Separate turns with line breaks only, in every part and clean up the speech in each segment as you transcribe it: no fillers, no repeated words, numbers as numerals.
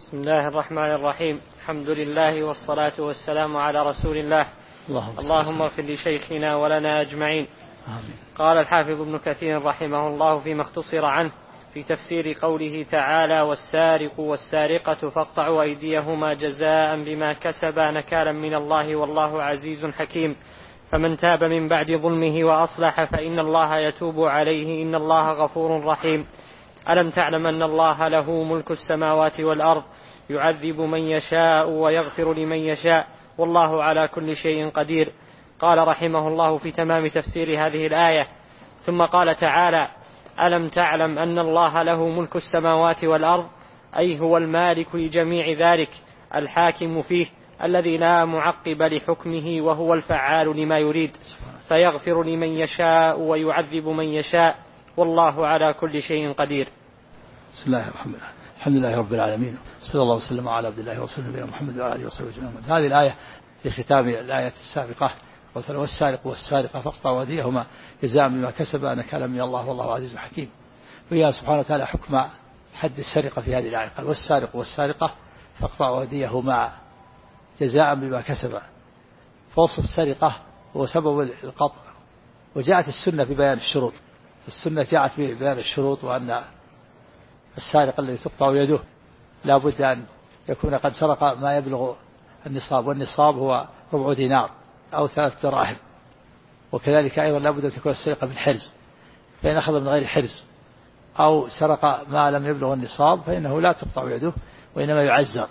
بسم الله الرحمن الرحيم. الحمد لله والصلاة والسلام على رسول الله. اللهم اغفر لشيخنا ولنا أجمعين.
آمين.
قال الحافظ ابن كثير رحمه الله فيما اختصر عنه في تفسير قوله تعالى: والسارق والسارقة فاقطعوا أيديهما جزاء بما كسبا نكالا من الله والله عزيز حكيم. فمن تاب من بعد ظلمه وأصلح فإن الله يتوب عليه إن الله غفور رحيم. ألم تعلم أن الله له ملك السماوات والأرض يعذب من يشاء ويغفر لمن يشاء والله على كل شيء قدير. قال رحمه الله في تمام تفسير هذه الآية: ثم قال تعالى: ألم تعلم أن الله له ملك السماوات والأرض، أي هو المالك لجميع ذلك الحاكم فيه الذي لا معقب لحكمه وهو الفعال لما يريد، فيغفر لمن يشاء ويعذب من يشاء والله على كل شيء قدير.
بسم الله الرحمن الرحيم. الحمد لله رب العالمين، صلى الله وسلم على عبد الله ورسوله نبينا محمد وعلى اله وصحبه اجمعين. هذه الآية في ختام الآية السابقة: والسارق والسارقة فاقطعوا أيديهما جزاء بما كسبا نكالا من الله والله عزيز حكيم. وهي سبحانه وتعالى حكم حد السرقة في هذه الآية، قال: والسارق والسارقة فاقطعوا أيديهما جزاء بما كسبا. فوصف السرقة هو سبب القطع، وجاءت السنة ببيان الشروط. السنة جاءت ببيان الشروط، وأن السارق الذي تقطع يده لا بد أن يكون قد سرق ما يبلغ النصاب، والنصاب هو ربع دينار أو 3 دراهم. وكذلك أيضا لا بد أن تكون السرقة بالحرز، فإن أخذ من غير حرز أو سرق ما لم يبلغ النصاب فإنه لا تقطع يده، وإنما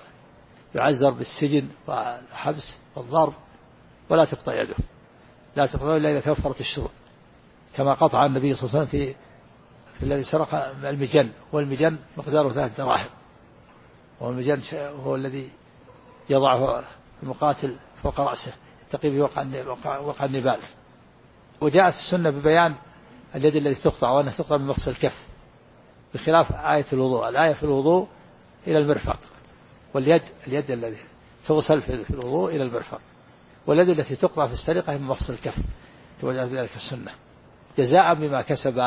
يعزر بالسجن والحبس والضرب، ولا تقطع يده، لا تقطع إلا إذا توفرت الشروط، كما قطع النبي صلى الله عليه وسلم في الذي سرق المجن، والمجن مقداره 3 دراهم، والمجن هو الذي يضعه المقاتل فوق رأسه يتقي به وقع النبال. وجاءت السنة ببيان اليد التي تقطع، وأنها تقطع من مفصل الكف، بخلاف آية الوضوء. الآية في الوضوء إلى المرفق، واليد اليد التي تغسل في الوضوء إلى المرفق، واليد التي تقطع في السرقة من مفصل الكف، وجاءت ذلك السنة جزاء بما كسب.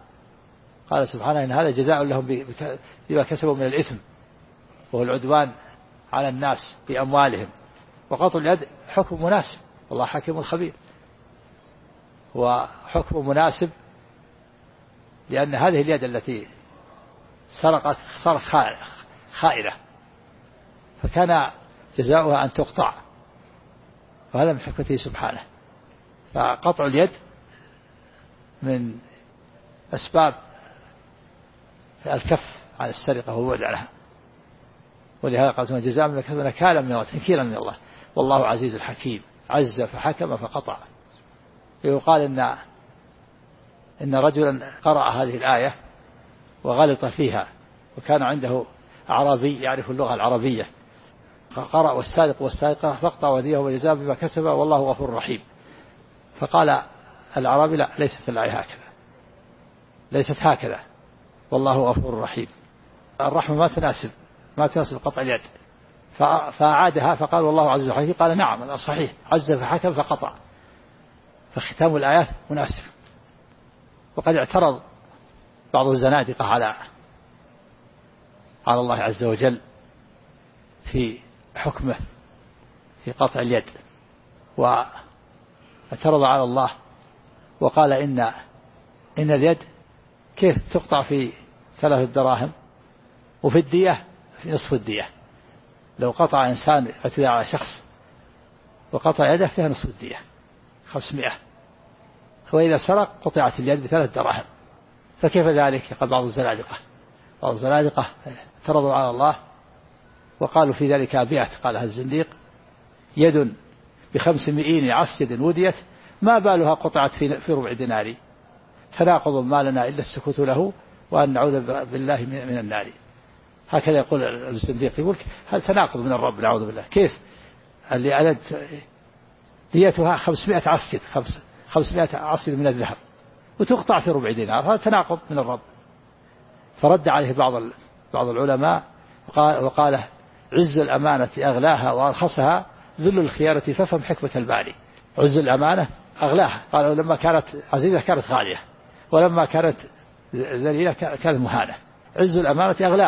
قال سبحانه: إن هذا جزاء لهم بما كسبوا من الإثم، وهو العدوان على الناس بأموالهم. وقطع اليد حكم مناسب، والله حكيم خبير، هو حكم مناسب، لأن هذه اليد التي سرقت صارت خائنة، فكان جزاؤها أن تقطع، وهذا من حكمته سبحانه. فقطع اليد من أسباب الكف عن السرقة والبعد عنها، ولهذا قال: جزاء بما كسبوا نكالا من الله تنكيلا من الله والله عزيز حكيم. عز فحكم فقطع. يقال إن رجلا قرأ هذه الآية وغلط فيها، وكان عنده أعرابي يعرف اللغة العربية، فقرأ: والسارق والسارقة فاقطعوا أيديهما جزاء بما كسبا والله غفور رحيم. فقال الأعرابي: لا، ليست الآية هكذا، ليست هكذا، والله غفور رحيم. الرحمة ما تناسب قطع اليد، فأعادها فقال: والله عز وجل. قال: نعم صحيح، عز فحكم فقطع. فختام الآيات مناسب. وقد اعترض بعض الزنادقة على الله عز وجل في حكمه في قطع اليد، واعترض على الله وقال: إن اليد كيف تقطع في 3 دراهم، وفي الدية في نصف الدية. لو قطع إنسان اعتدى على شخص وقطع يده فيها نصف الدية 500، وإذا سرق قطعت اليد ب3 دراهم. فكيف ذلك؟ قال بعض الزنادقة اعترضوا على الله وقالوا في ذلك أبيات قالها الزنديق: يد ب500 عسجد وديت ما بالها قطعت في ربع دينار، تناقض ما لنا إلا السكوت له وأن نعوذ بالله من النار. هكذا يقول الزنديق، يقول: هل تناقض من الرب، نعوذ بالله. كيف اللي عدد ديتها 500 عسجد من الذهب وتقطع في ربع دينار؟ هذا تناقض من الرب. فرد عليه بعض العلماء وقال: عز الأمانة أغلاها وأرخصها ذل الخيانة فافهم حكمة الباري. عز الأمانة أغلاها، قالوا لما كانت عزيزة كانت غالية، ولما كانت ذليلة كانت مهانة. عز الأمانة أغلاها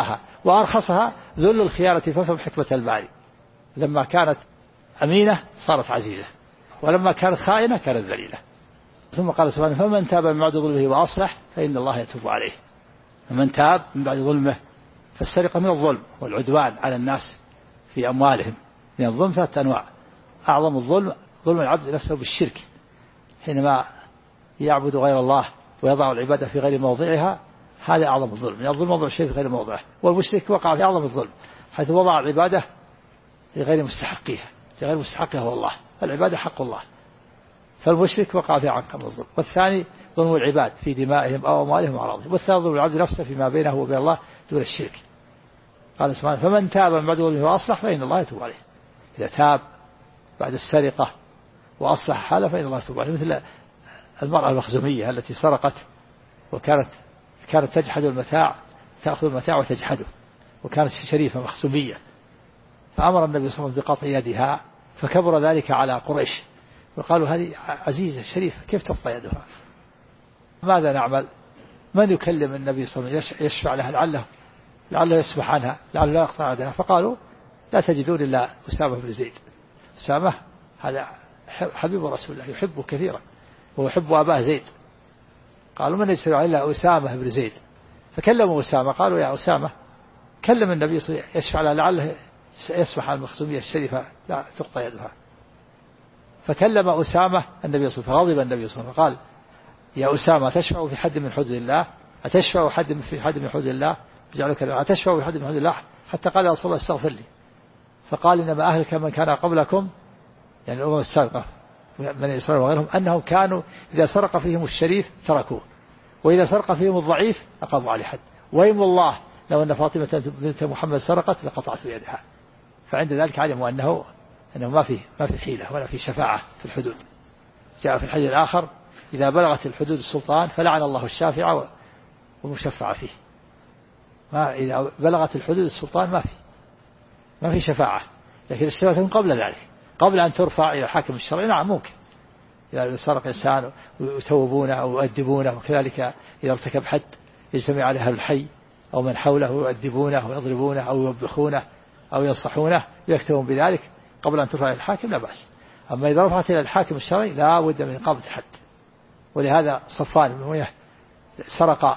وأرخصها ذل الخيانة فافهم حكمة الباري. لما كانت أمينة صارت عزيزة، ولما كانت خائنة كانت ذليلة. ثم قال سبحانه فمن تاب من بعد ظلمه وأصلح فإن الله يتوب عليه. فمن تاب من بعد ظلمه، فالسرقة من الظلم والعدوان على الناس في أموالهم. من الظلم 3 أنواع: أعظم الظلم ظلم العبد نفسه بالشرك، حينما يعبد غير الله ويضع العبادة في غير موضعها، هذا أعظم الظلم. من الظلم وضع الشيء في غير موضعه، والمشرك وقع في أعظم الظلم حيث وضع العبادة لغير مستحقيها، لغير مستحقها هو الله، العبادة حق الله، فالمشرك وقع في أعظم الظلم. والثاني ظلم العباد في دمائهم أو أموالهم وأعراضهم. والثالث ظلم العبد نفسه فيما بينه وبين الله دون الشرك. قال سبحانه فمن تاب من بعد ظلمه وأصلح فإن الله يتوب عليه. إذا تاب بعد السرقة وأصلح حاله فإن الله يتوب عليه. مثل المرأة المخزومية التي سرقت وكانت تجحد المتاع، تأخذ المتاع وتجحده، وكانت شريفة مخزومية، فأمر النبي صلى الله عليه وسلم بقطع يدها، فكبر ذلك على قريش وقالوا هذه عزيزة شريفة كيف تقطع يدها؟ ماذا نعمل؟ من يكلم النبي صلى الله عليه وسلم يشفع لها لعله يسمح عنها، لعله لا يقطع يدها؟ فقالوا لا تجدون إلا أسامة بن زيد. أسامة هذا حبيب رسول الله يحبه كثيرا ويحب أباه زيد. قالوا من يشفع إلا أسامة بن زيد. فكلموا أسامة قالوا يا أسامة كلم النبي صلى الله عليه وسلم يشفع لها لعله يسمح عن المخزومية الشريفة لا تقطع يدها. فكلم أسامة النبي صلى الله عليه وسلم، فغضب النبي صلى الله عليه وسلم فقال يا أسامة أتشفع في حد من حدود الله؟ أتشفع في حد من حدود الله؟ بجعلك أتشفع في حد من حدود الله؟ حتى قال يا رسول الله استغفر لي. فقال إنما أهلك من كان قبلكم، يعني الأمم السابقة من إسرائيل وغيرهم، أنهم كانوا إذا سرق فيهم الشريف تركوه، وإذا سرق فيهم الضعيف أقاموا عليه حد. ويم الله لو أن فاطمة بنت محمد سرقت لقطعت يدها. فعند ذلك علموا أنه ما في حيلة ولا في شفاعة في الحدود. جاء في الحديث الآخر إذا بلغت الحدود السلطان فلعن الله الشافع والمشفع فيه. ما إذا بلغت الحدود السلطان ما في شفاعة، لكن الشفاعة تكون قبل ذلك، قبل أن ترفع إلى الحاكم الشرعي. نعم ممكن إذا سرق إنسان ويتوبونه أو يؤدبونه، وكذلك إذا ارتكب حد يجتمع عليه أهل الحي أو من حوله ويؤدبونه ويضربونه أو يوبخونه أو ينصحونه ويكتبون بذلك قبل أن ترفع إلى الحاكم لا بأس. أما إذا رفعت إلى الحاكم الشرعي لا بد من إقامة حد. ولهذا صفوان بن أمية سرق،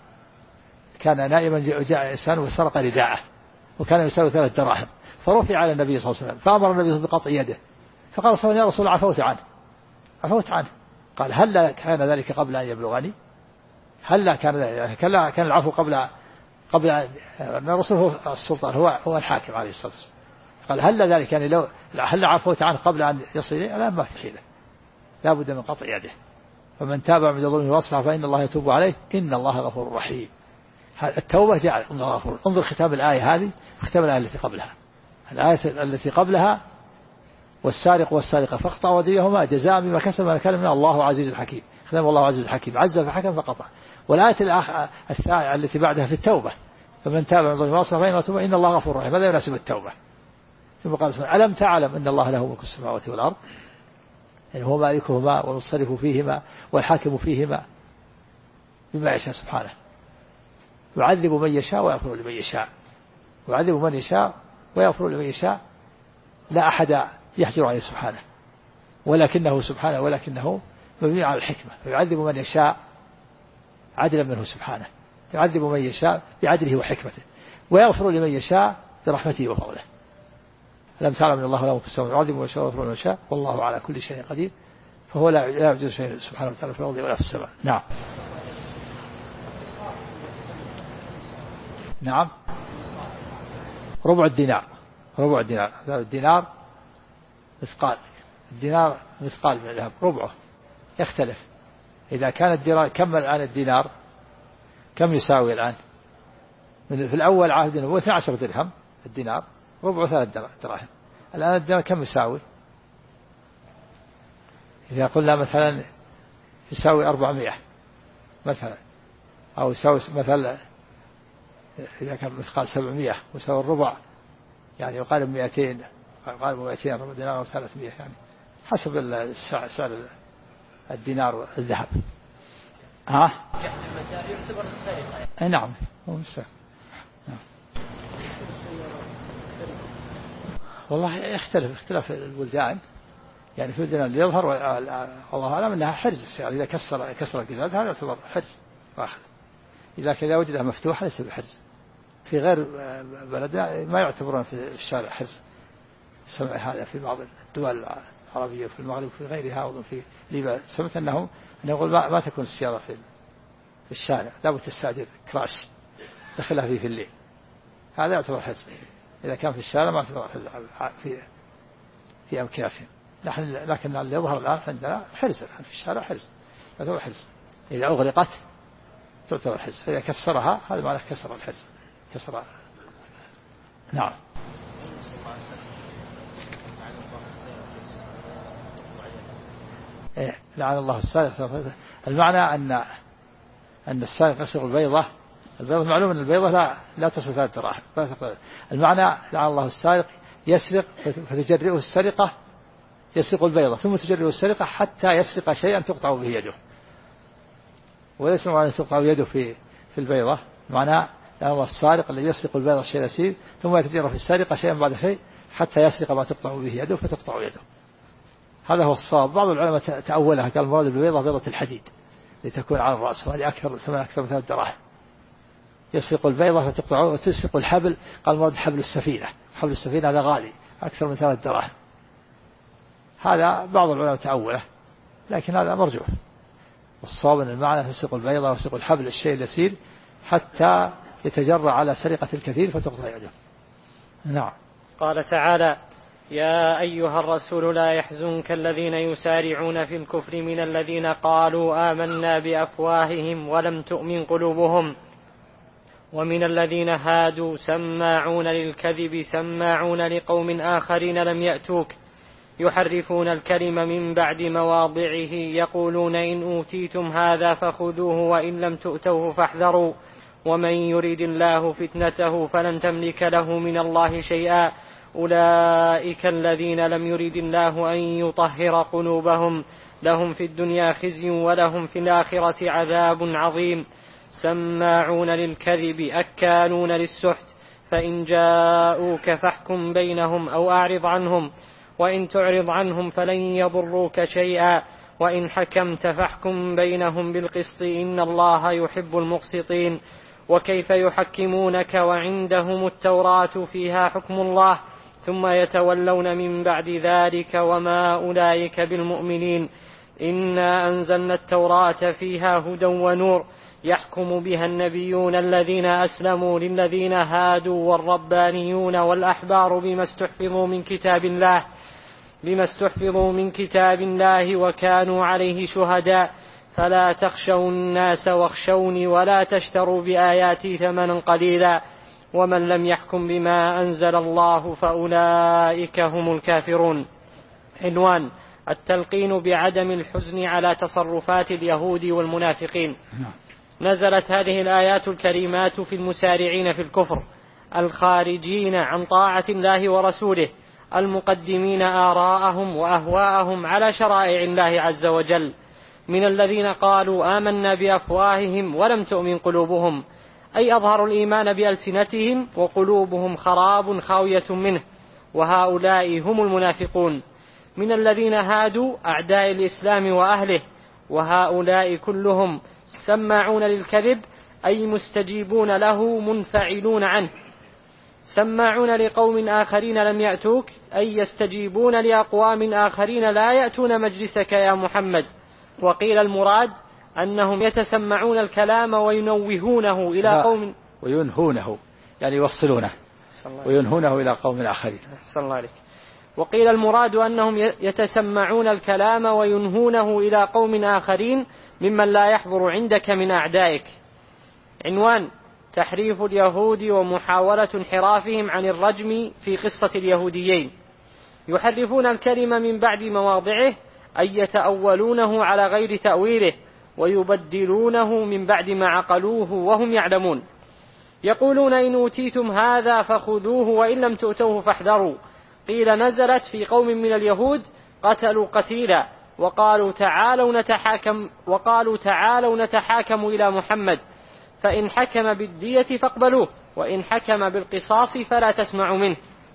كان نائما جاء إنسان وسرق رداءه وكان يساوي 3 دراهم، فرفع على النبي صلى الله عليه وسلم فأمر النبي صلى الله عليه وسلم بقطع يده. فقال صلى الله عليه وسلم يا رسول عفوت عنه. قال هل كان ذلك قبل أن يبلغني؟ هل كان ذلك؟ كان العفو قبل أن الرسول هو السلطان هو الحاكم عليه الصلاة والسلام. قال هل ذلك يعني لو هل عفوت عنه قبل أن يصل إليه؟ لا، ما في حيلة، لا بد من قطع يده. فمن تاب من ظلمه وأصلح فإن الله يتوب عليه إن الله غفور رحيم. التوبة جعل الله غفور. انظر ختام الآية هذه وختام الآية التي قبلها. الآية التي قبلها والسارق والسارقة فاقطعوا أيديهما جزاء بما كسبوا نكالا من الله عزيز حكيم. ختام الله عزيز حكيم، عز فحكم فقطع. والآية التي بعدها في التوبة فمن تاب من ظلمه وأصلح فإن الله يتوب إن الله غفور رحيم. هذا يناسب التوبة. ثم قال سبحانه ألم تعلم أن الله له ملك السماوات والأرض، يعني هو مالكهما والمتصرف فيهما والحاكم فيهما بما يشاء سبحانه، يعذب من يشاء ويغفر لمن يشاء، يعذب من يشاء ويغفر لمن يشاء، لا أحد يحجر عليه سبحانه، ولكنه مبني على الحكمة. يعذب من يشاء عدلا منه سبحانه، يعذب من يشاء بعدله وحكمته، ويغفر لمن يشاء برحمته وفضله. ألم تعلم أن الله له ملك السماوات والأرض، يعذب من يشاء ويغفر لمن يشاء والله على كل شيء قدير. فهو لا يعجز شيء سبحانه وتعالى في الأرض ولا في السماء. نعم ربع الدينار الدينار مثقال، الدينار مثقال من الذهب، ربعه يختلف. إذا كان الدينار كم الآن الدينار كم يساوي الآن؟ في الأول عهد النبوة 12 درهم الدينار، ربعه 3 دراهم. الآن الدينار كم يساوي؟ إذا قلنا مثلا يساوي 400 مثلا، أو يساوي مثلا إذا كان مثقال 700 ويساوي الربع يعني يقارب 200 ربع دينار أو 300 يعني حسب سعر الدينار الذهب.
جحد المتاع يعتبر السرقة.
نعم. والله يختلف اختلاف البلدان، يعني في البلدان اللي يظهر والله أعلم أنها حرز السيارة، إذا كسر القزاز هذا يعتبر حرز واحد، إذا كذا وجدها مفتوحة ليس بحرز. في غير بلدنا ما يعتبرون في الشارع حرز، سمع هذا في بعض الدول العربية في المغرب وفي غيرها وفي ليبيا، سمعت أنه يقول ما تكون السيارة في الشارع، لابد تستأجر كراش دخلها فيه في الليل، هذا يعتبر حرز. إذا كان في الشارع ما يعتبر حرز في أمكنتهم. لكن اللي يظهر الآن عندنا حرز في الشارع، حرز يعتبر حرز، إذا أغلقت تعتبر حرز، فإذا كسرها هذا معناه كسر الحرز، كسر. نعم. لعن الله السارق. المعنى أن السارق يسرق البيضة معلوم أن البيضة لا تصل 3 دراهم. المعنى لعن الله السارق يسرق فتجرئه السرقة، يسرق البيضة ثم تجرئه السرقة حتى يسرق شيئا تقطع به يده، وليس معنى تقطع يده في البيضة، معنى لعن الله السارق الذي يسرق البيضة شيء يسير ثم يتجرأ في السرقة شيئا بعد شيء حتى يسرق ما تقطع به يده فتقطع يده. هذا هو الصواب. بعض العلماء تأولها قال المراد بالبيضة بيضة الحديد لتكون على الرأس، وهذه ثمن أكثر من 3 دراهم. يسرق البيضة فتقطعه، وتسرق الحبل قال المراد حبل السفينة، حبل السفينة هذا غالي أكثر من 3 دراهم. هذا بعض العلماء تأوله، لكن هذا مرجوح، والصواب أن المعنى تسرق البيضة وتسرق الحبل الشيء اليسير حتى يتجرأ على سرقة الكثير فتقطع يده. نعم.
قال تعالى: يا أيها الرسول لا يحزنك الذين يسارعون في الكفر من الذين قالوا آمنا بأفواههم ولم تؤمن قلوبهم ومن الذين هادوا سماعون للكذب سماعون لقوم آخرين لم يأتوك يحرفون الكلم من بعد مواضعه يقولون إن أوتيتم هذا فخذوه وإن لم تؤتوه فاحذروا ومن يريد الله فتنته فلن تملك له من الله شيئا أولئك الذين لم يريد الله أن يطهر قلوبهم لهم في الدنيا خزي ولهم في الآخرة عذاب عظيم سماعون للكذب أكالون للسحت فإن جاءوك فاحكم بينهم أو أعرض عنهم وإن تعرض عنهم فلن يضروك شيئا وإن حكمت فاحكم بينهم بالقسط إن الله يحب المقسطين وكيف يحكمونك وعندهم التوراة فيها حكم الله ثم يتولون من بعد ذلك وما أولئك بالمؤمنين إنا أنزلنا التوراة فيها هدى ونور يحكم بها النبيون الذين أسلموا للذين هادوا والربانيون والأحبار بما استحفظوا من كتاب الله وكانوا عليه شهداء فلا تخشوا الناس واخشوني ولا تشتروا بآياتي ثمنا قليلا ومن لم يحكم بما أنزل الله فأولئك هم الكافرون. عنوان: التلقين بعدم الحزن على تصرفات اليهود والمنافقين. نزلت هذه الآيات الكريمات في المسارعين في الكفر الخارجين عن طاعة الله ورسوله المقدمين آراءهم وأهواءهم على شرائع الله عز وجل من الذين قالوا آمنا بأفواههم ولم تؤمن قلوبهم أي أظهروا الإيمان بألسنتهم وقلوبهم خراب خاوية منه وهؤلاء هم المنافقون من الذين هادوا أعداء الإسلام وأهله وهؤلاء كلهم سماعون للكذب أي مستجيبون له منفعلون عنه سماعون لقوم آخرين لم يأتوك أي يستجيبون لأقوام آخرين لا يأتون مجلسك يا محمد وقيل المراد أنهم يتسمعون الكلام وينوهونه إلى قوم
وينهونه يعني يوصلونه وينهونه إلى قوم آخرين.
صلى الله عليك. وقيل المراد أنهم يتسمعون الكلام وينهونه إلى قوم آخرين ممن لا يحضر عندك من أعدائك. عنوان: تحريف اليهود ومحاولة انحرافهم عن الرجم في قصة اليهوديين. يحرفون الكلمة من بعد مواضعه أي يتأولونه على غير تأويله ويبدلونه من بعد ما عقلوه وهم يعلمون. يقولون إن أوتيتم هذا فخذوه وإن لم تؤتوه فاحذروا. قيل نزلت في قوم من اليهود قتلوا قتيلا وقالوا تعالوا نتحاكم إلى محمد فإن حكم بالدية فاقبلوه وإن حكم بالقصاص فلا تسمعوا منه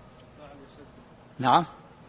نعم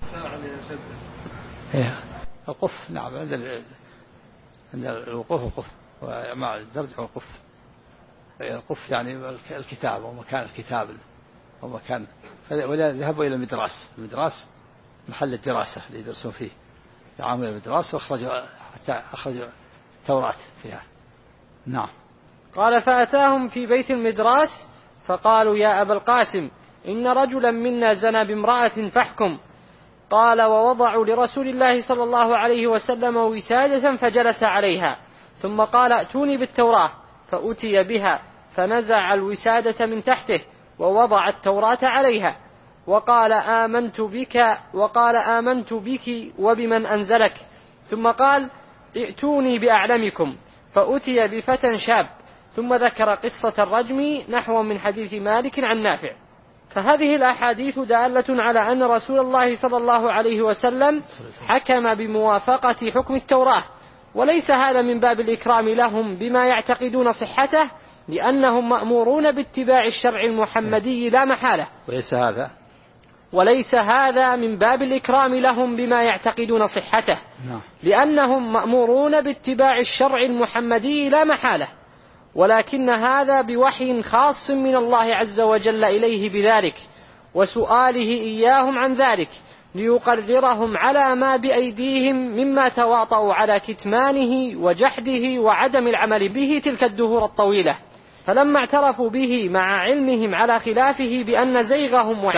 إيه القف. نعم عند الوقوف القف ومع الدرج والقف. القف يعني الكتاب ومكان الكتاب ومكان. وذهبوا إلى المدراس محل الدراسة اللي يدرسون فيه. تعامل المدراس حتى أخرجوا التوراة فيها. نعم.
قال فأتاهم في بيت المدراس فقالوا يا أبا القاسم إن رجلا منا زنى بامرأة فاحكم. قال ووضعوا لرسول الله صلى الله عليه وسلم وسادة فجلس عليها ثم قال ائتوني بالتوراة فأتي بها فنزع الوسادة من تحته ووضع التوراة عليها وقال آمنت بك وبمن أنزلك. ثم قال ائتوني بأعلمكم فأتي بفتى شاب ثم ذكر قصة الرجم نحو من حديث مالك عن نافع. فهذه الأحاديث دالة على أن رسول الله صلى الله عليه وسلم حكم بموافقة حكم التوراة، وليس هذا من باب الإكرام لهم بما يعتقدون صحته لأنهم مأمورون باتباع الشرع المحمدي لا محالة. وليس هذا من باب الإكرام لهم بما يعتقدون صحته لأنهم مأمورون باتباع الشرع المحمدي لا محالة، ولكن هذا بوحي خاص من الله عز وجل إليه بذلك وسؤاله إياهم عن ذلك ليقررهم على ما بأيديهم مما تواطؤوا على كتمانه وجحده وعدم العمل به تلك الدهور الطويلة. فلما اعترفوا به مع علمهم على خلافه بأن زيغهم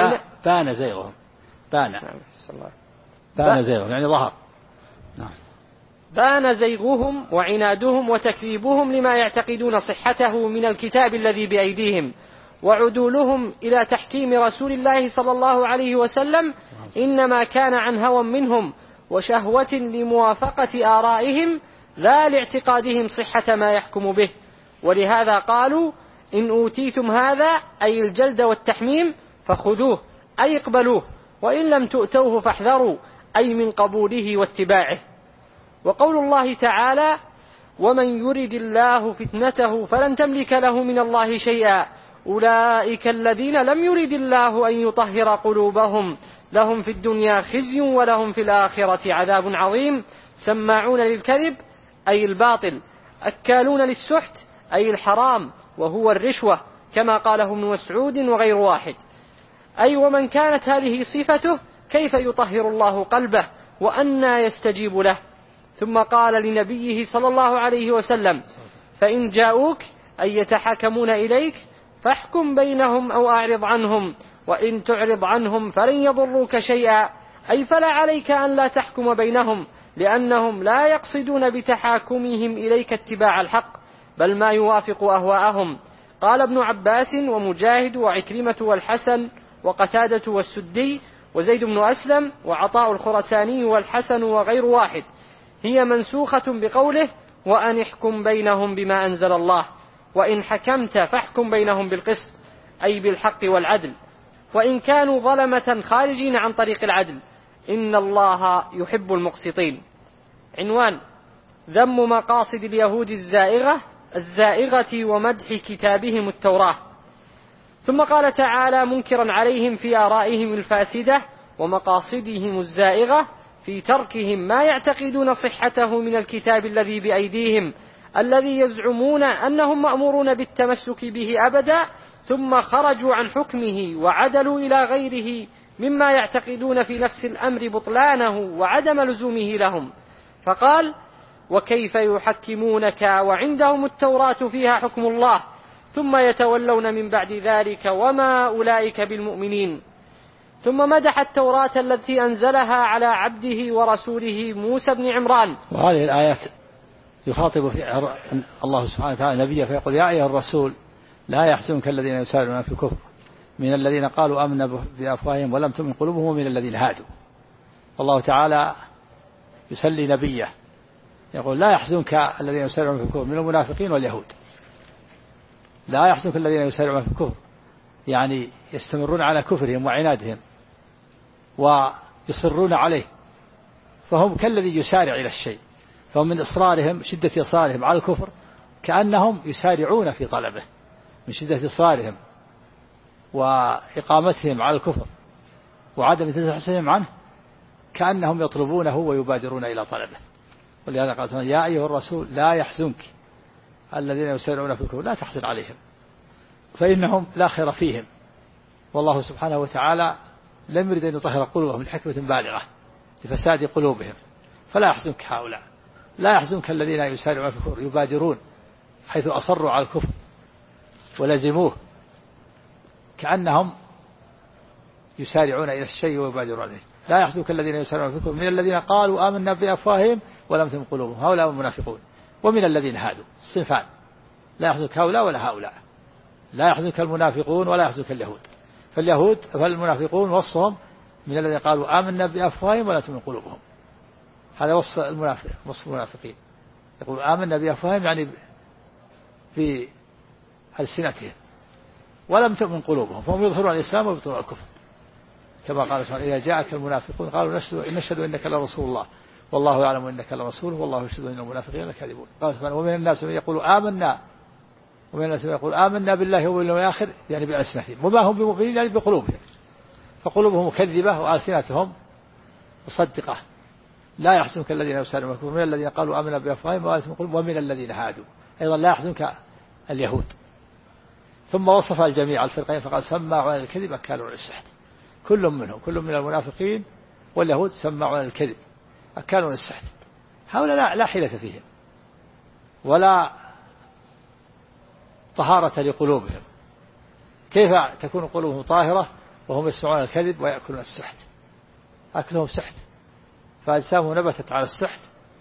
بان زيغهم يعني ظهر. نعم.
بان زيغهم وعنادهم وتكذيبهم لما يعتقدون صحته من الكتاب الذي بأيديهم وعدولهم إلى تحكيم رسول الله صلى الله عليه وسلم إنما كان عن هوى منهم وشهوة لموافقة آرائهم لا لاعتقادهم صحة ما يحكم به. ولهذا قالوا إن أوتيتم هذا أي الجلد والتحميم فخذوه أي اقبلوه وإن لم تؤتوه فاحذروا أي من قبوله واتباعه. وقول الله تعالى ومن يرد الله فتنته فلن تملك له من الله شيئا أولئك الذين لم يرد الله أن يطهر قلوبهم لهم في الدنيا خزي ولهم في الآخرة عذاب عظيم سماعون للكذب أي الباطل أكالون للسحت أي الحرام وهو الرشوة كما قاله ابن مسعود وغير واحد. أي ومن كانت هذه صفته كيف يطهر الله قلبه وأنى يستجيب له. ثم قال لنبيه صلى الله عليه وسلم فإن جاءوك أي يتحاكمون إليك فاحكم بينهم أو أعرض عنهم وإن تعرض عنهم فلن يضروك شيئا أي فلا عليك أن لا تحكم بينهم لأنهم لا يقصدون بتحاكمهم إليك اتباع الحق بل ما يوافق أهواءهم. قال ابن عباس ومجاهد وعكرمة والحسن وقتادة والسدي وزيد بن أسلم وعطاء الخرساني والحسن وغير واحد هي منسوخة بقوله وأن احكم بينهم بما أنزل الله وإن حكمت فاحكم بينهم بالقسط أي بالحق والعدل وإن كانوا ظلمة خارجين عن طريق العدل إن الله يحب المقسطين. عنوان ذم مقاصد اليهود الزائغة ومدح كتابهم التوراة. ثم قال تعالى منكرا عليهم في آرائهم الفاسدة ومقاصدهم الزائغة في تركهم ما يعتقدون صحته من الكتاب الذي بأيديهم الذي يزعمون أنهم مأمورون بالتمسك به أبدا ثم خرجوا عن حكمه وعدلوا إلى غيره مما يعتقدون في نفس الأمر بطلانه وعدم لزومه لهم. فقال وكيف يحكمونك وعندهم التوراة فيها حكم الله ثم يتولون من بعد ذلك وما أولئك بالمؤمنين. ثم مدح التوراة التي أنزلها على عبده ورسوله موسى بن عمران.
وهذه الآيات يخاطب فيها الله سبحانه وتعالى نبيه فيقول يا أيها الرسول لا يحزنك الذين يسارعون في الكفر من الذين قالوا آمنا بأفواههم ولم تؤمن قلوبهم ومن الذين هادوا. الله تعالى يسلي نبيه يقول لا يحزنك الذين يسارعون في الكفر من المنافقين واليهود. لا يحزنك الذين يسارعون في الكفر يعني يستمرون على كفرهم وعنادهم ويصرون عليه فهم كالذي يسارع إلى الشيء فهم من إصرارهم شدة إصرارهم على الكفر كأنهم يسارعون في طلبه من شدة إصرارهم وإقامتهم على الكفر وعدم تحسنهم عنه كأنهم يطلبونه ويبادرون إلى طلبه. ولهذا قال يا أيها الرسول لا يحزنك الذين يسارعون في الكفر لا تحزن عليهم فإنهم لا خير فيهم والله سبحانه وتعالى لم يرد أن يطهر قلوبهم من حكمة بالغة لفساد قلوبهم فلا يحزنك هؤلاء. لا يحزنك الذين يسارعون في الكفر يبادرون حيث أصروا على الكفر ولزموه كأنهم يسارعون إلى الشيء ويبادرون إليه. لا يحزنك الذين يسارعون في الكفر من الذين قالوا آمنا بأفواههم ولم تؤمن قلوبهم هؤلاء المنافقون ومن الذين هادوا صنفان لا يحزنك هؤلاء ولا هؤلاء. لا يحزنك المنافقون ولا يحزنك اليهود. فالمنافقون وصفهم من الذين قالوا آمنا بأفواههم ولا تؤمن قلوبهم. هذا وصف المنافق وصف المنافقين يقول آمنا بأفواههم يعني بألسنتهم ولم تؤمن قلوبهم فهم يظهرون الإسلام ويبطلون الكفر كما قال سبحانه إذا جاءك المنافقون قالوا نشهد إنك لرسول الله والله يعلم إنك لرسوله والله يشهد إن المنافقين لكاذبون. قال سبحانه ومن الناس من يقول آمنا ومن الناس من يقول آمنا بالله واليوم الآخر يعني بألسنتهم وما هم بمؤمنين يعني بقلوبهم فقلوبهم مكذبة وألسنتهم مصدقة. لا يحزنك الذين يسارعون ومن الذين قالوا آمنا بأفواههم ومن الذين هادوا أيضا لا يحزنك اليهود. ثم وصف الجميع الفرقين فقال سماعون الكذب أكالون السحت كل منهم كل من المنافقين واليهود سماعون الكذب أكالون السحت. هؤلاء لا حيلة فيهم ولا طهارة لقلوبهم. كيف تكون قلوبهم طاهرة وهم يسمعون الكذب ويأكلون السحت؟ أكلهم سحت فأجسامهم نبتت على السحت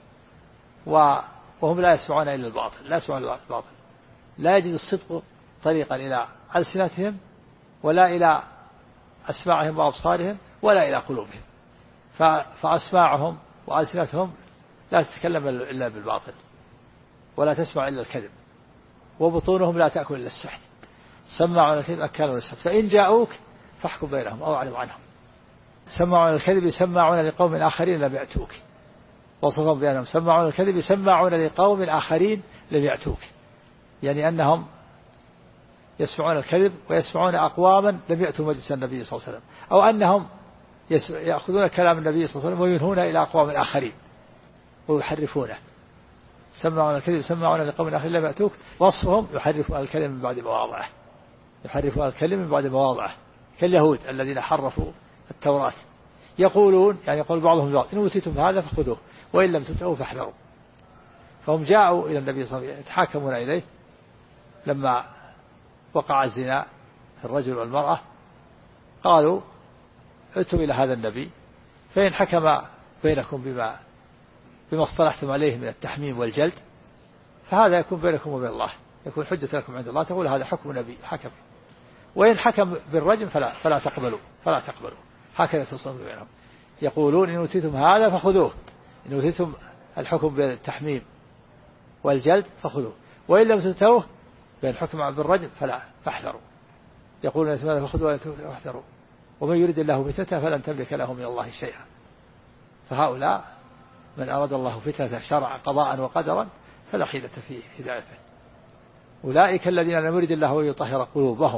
وهم لا يسمعون إلا الباطل لا يسمعون إلا الباطل. لا يجد الصدق طريقا إلى ألسنتهم ولا إلى أسماعهم وأبصارهم ولا إلى قلوبهم. فأسماعهم وألسنتهم لا تتكلم إلا بالباطل ولا تسمع إلا الكذب وبطونهم لا تأكل إلا السحت. سمعوا الكذب أكالون السحت فإن جاءوك فاحكم بينهم أو أعرض عنهم. سمعون الكذب يسمعون لقوم آخرين لم يأتوك وصفهم بأنهم سمعون الكذب يسمعون لقوم آخرين لم يأتوك يعني أنهم يسمعون الكذب ويسمعون أقواما لم يأتوا مجلس النبي صلى الله عليه وسلم أو أنهم يأخذون كلام النبي صلى الله عليه وسلم وينهون إلى أقوام آخرين ويحرفونه. سمعون الكذب يسمعون لقوم آخرين لم يأتوك وصفهم يحرفون الكلم من بعد مواضعه يحرفون الكلم من بعد مواضعه كاليهود الذين حرفوا التوراة يقولون يعني يقول بعضهم بعض إن أوتيتم هذا فخذوه وإن لم تؤتوه فاحذروا. فهم جاءوا إلى النبي صلى الله عليه وسلم يتحاكمون إليه لما وقع الزنا في الرجل والمرأة قالوا ائتوا إلى هذا النبي فإن حكم بينكم بما اصطلحتم عليه من التحميم والجلد فهذا يكون بينكم وبين الله يكون حجة لكم عند الله تقول هذا حكم نبي حكم. وإن حكم بالرجم فلا تقبلوا هكذا تصنف بينهم. يقولون إن أوتيتم هذا فخذوه إن أوتيتم الحكم بالتحميم والجلد فخذوه وإن لم تؤتوه بين حكم بالرجم فاحذروا. يقولون إن فخذوا واحذروا ومن يريد الله فتنته فلن تملك له من الله شيئا. فهؤلاء من أراد الله فتنته شرع قضاء وقدرا فلا حيلة في هدايته. أولئك الذين لم يرد الله أن يطهر قلوبهم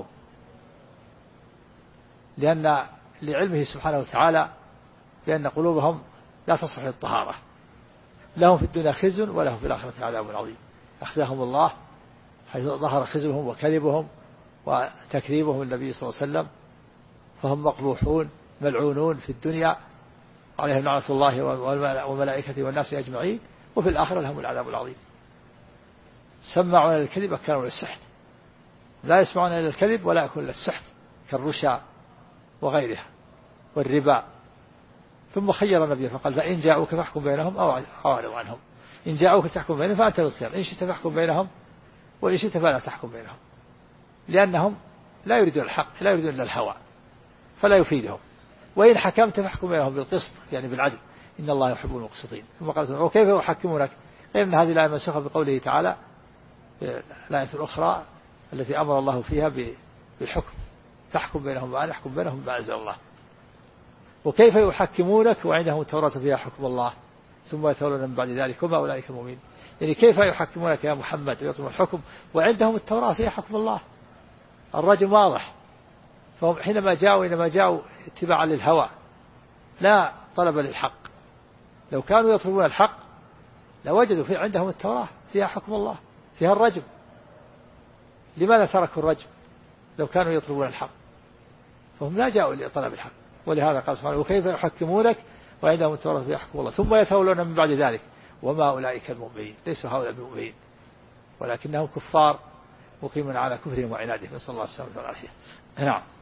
لأن لعلمه سبحانه وتعالى بأن قلوبهم لا تصلح للطهارة. لهم في الدنيا خزي ولهم في الآخرة عذاب عظيم. أخزاهم الله حيث ظهر خزيهم وكذبهم وتكذيبهم النبي صلى الله عليه وسلم فهم مقبوحون ملعونون في الدنيا عليهم لعنة الله وملائكته والناس أجمعين وفي الآخرة لهم العذاب العظيم. سمعون للكذب أكالون للسحت لا يسمعون إلا الكذب ولا يأكلون إلا السحت كالرشا وغيرها والربا. ثم خير النبي فقال فإن جاءوك فاحكم بينهم أو أعرض عنهم. إن جاءوك تحكم بينهم فأنت بالخيار إن شئت فاحكم بينهم وإن شئت فلا تحكم بينهم لأنهم لا يريدون الحق لا يريدون إلا الهوى فلا يفيدهم. وإن حكمت فاحكم بينهم بالقسط يعني بالعدل إن الله يحب المقسطين. ثم قال وكيف يحكمونك إن هذه الآية منسوخة بقوله تعالى الآية الأخرى التي أمر الله فيها بالحكم تحكم بينهم وأن يحكم بينهم بما أنزل الله. وكيف يحكمونك وعندهم التوراة فيها حكم الله ثم يتولون من بعد ذلك وما أولئك المؤمنين. يعني كيف يحكمونك يا محمد ويطلبون الحكم وعندهم التوراة فيها حكم الله. الرجل واضح. فهم حينما جاءوا اتباعا للهوى لا طلبا للحق. لو كانوا يطلبون الحق لوجدوا في عندهم التوراة فيها حكم الله، فيها الرجم. لماذا تركوا الرجم لو كانوا يطلبون الحق؟ فهم لا جاءوا لطلب الحق. ولهذا قال سبحانه وكيف يحكمونك وعندهم التوراة فيها حكم الله ثم يتولون من بعد ذلك وما أولئك المؤمنين. ليسوا هؤلاء المؤمنين ولكنهم كفار مقيمون على كفرهم وعنادهم، نسأل الله السلامة والعافية. نعم.